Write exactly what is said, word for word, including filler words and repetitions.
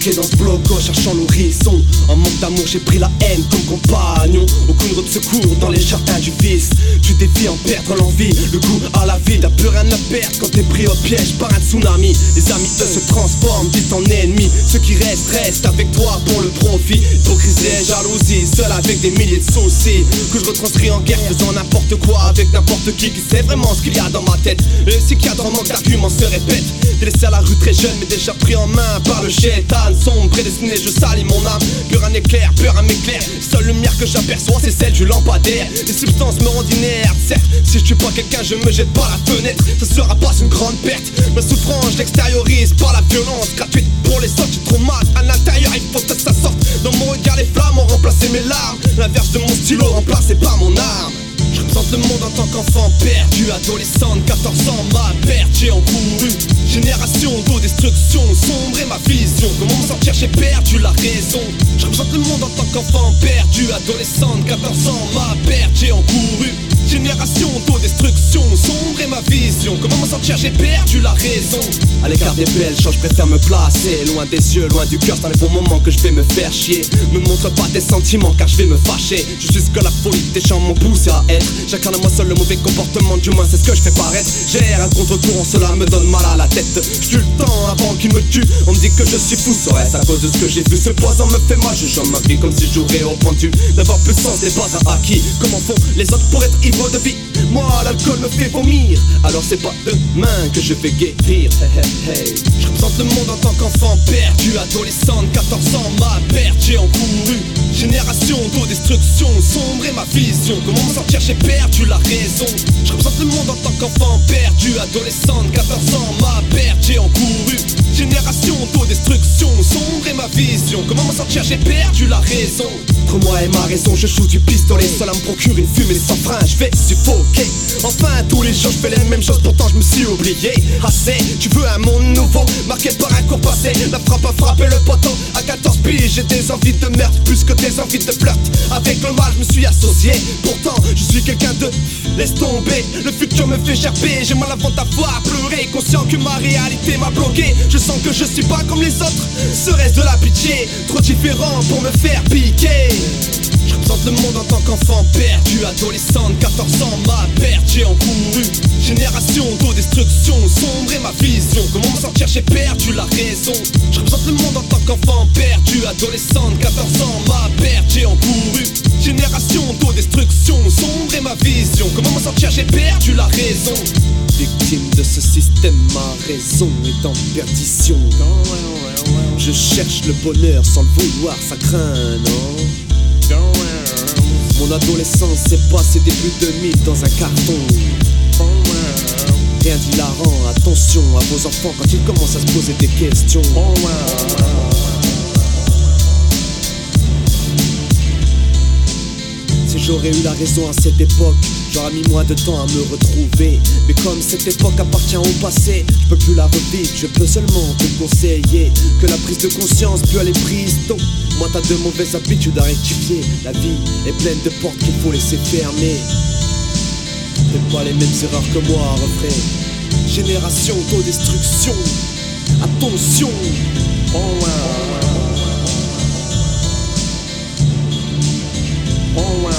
bloqué dans ce bloco, cherchant l'horizon. En manque d'amour, j'ai pris la haine comme compagnon. Aucune route de secours dans les jardins du vice. Tu défies en perdre l'envie, le goût à la vie. T'as plus rien à perdre quand t'es pris au piège par un tsunami. Les amis, eux, se transforment vite en ennemis. Ceux qui restent, restent avec toi pour le profit. Hypocrisie et jalousie, seul avec des milliers de soucis. Que je retranscris en guerre, faisant n'importe quoi avec n'importe qui. Qui sait vraiment ce qu'il y a dans ma tête. Le psychiatre en manque d'arguments se répète. T'es laissé à la rue très jeune, mais déjà pris en main par le chétan. Sombre, prédestiné, je salis mon âme. Plus rien n'éclaire, plus rien m'éclaire. Seule lumière que j'aperçois, c'est celle du lampadaire. Les substances me rendent inerte, certes. Si je tue pas quelqu'un, je me jette par la fenêtre. Ça sera pas une grande perte. Ma souffrance, je l'extériorise par la violence gratuite. Pour les autres, j'ai trop mal à l'intérieur, il faut que ça sorte. Dans mon regard, les flammes ont remplacé mes larmes. L'inverse de mon stylo remplacé par mon arme. Je représente le monde en tant qu'enfant perdu. Adolescent de quatorze ans, ma perte, j'ai encouru. Génération d'autodestruction, sombre et ma vision. Comment m'en sortir, j'ai perdu la raison. Je représente le monde en tant qu'enfant perdu. Adolescent de quatorze ans, ma perte, j'ai encouru. Génération d'autodestruction, sombre et ma vision. Comment m'en sortir, j'ai perdu la raison. À l'écart des belles choses, je préfère me placer loin des yeux, loin du cœur. C'est dans les bons moments que je vais me faire chier. Me montre pas tes sentiments car je vais me fâcher. Je suis ce que la folie des gens m'ont poussé à être. J'incarne à moi seul le mauvais comportement, du moins c'est ce que je fais paraître. J'ai un contre-courant, cela me donne mal à la tête. J'tue le temps avant qu'il me tue. On me dit que je suis fou, serait-ce à cause de ce que j'ai vu. Ce poison me fait mal, je chante ma vie comme si je jouerais au pendu. D'avoir plus de sens n'est pas un acquis. Comment font les autres pour être ivres de vie? Moi l'alcool me fait vomir. Alors c'est pas demain que je vais guérir. Hey, hey, hey. Je représente le monde en tant qu'enfant perdu. Adolescent de quatorze ans, ma perte, j'ai encouru. Génération d'autodestruction, sombre et ma vision. Comment m'en sortir, j'ai perdu la raison. Je représente le monde en tant qu'enfant perdu. Adolescent de quatorze ans, ma perte, j'ai encouru. Génération d'autodestruction, sombre et ma vision. Comment m'en sortir, j'ai perdu la raison. Entre moi et ma raison, je joue du pistolet. Seul à me procure une fumée sans frein, je vais suffoquer. Enfin tous les jours je fais les mêmes choses, pourtant je me suis oublié. Assez, tu veux un monde nouveau, marqué par un court passé. La frappe a frappé le poteau. À quatorze piges, j'ai des envies de meurtre plus que des envies de flirt. Avec le mal je me suis associé. Pourtant je suis quelqu'un de... Laisse tomber, le futur me fait gerber. J'ai mal avant d'avoir pleuré, conscient que ma réalité m'a bloqué. Je sens que je suis pas comme les autres. Serait-ce de la pitié? Trop différent pour me faire piquer. Je représente le monde en tant qu'enfant perdu. Adolescent de quatorze ans, ma perte, j'ai encouru. Génération d'autodestruction, sombre et ma vision. Comment m'en sortir, j'ai perdu la raison. Je représente le monde en tant qu'enfant perdu. Adolescent de quatorze ans, ma perte, j'ai encouru. Génération d'autodestruction, sombre et ma vision. Comment m'en sortir, j'ai perdu la raison. Victime de ce système, ma raison est en perdition. Je cherche le bonheur sans le vouloir, ça craint, non? Mon adolescence s'est passée début deux mille dans un carton. Rien d'hilarant, attention à vos enfants quand ils commencent à se poser des questions. Si j'aurais eu la raison à cette époque, j'aurais mis moins de temps à me retrouver. Mais comme cette époque appartient au passé, je peux plus la revivre, je peux seulement te conseiller que la prise de conscience, plus elle est prise tôt, moins t'as de mauvaises habitudes à rectifier. La vie est pleine de portes qu'il faut laisser fermer. Fais pas les mêmes erreurs que moi, refrain. Génération d'autodestruction, attention. Oh wow. Oh wow.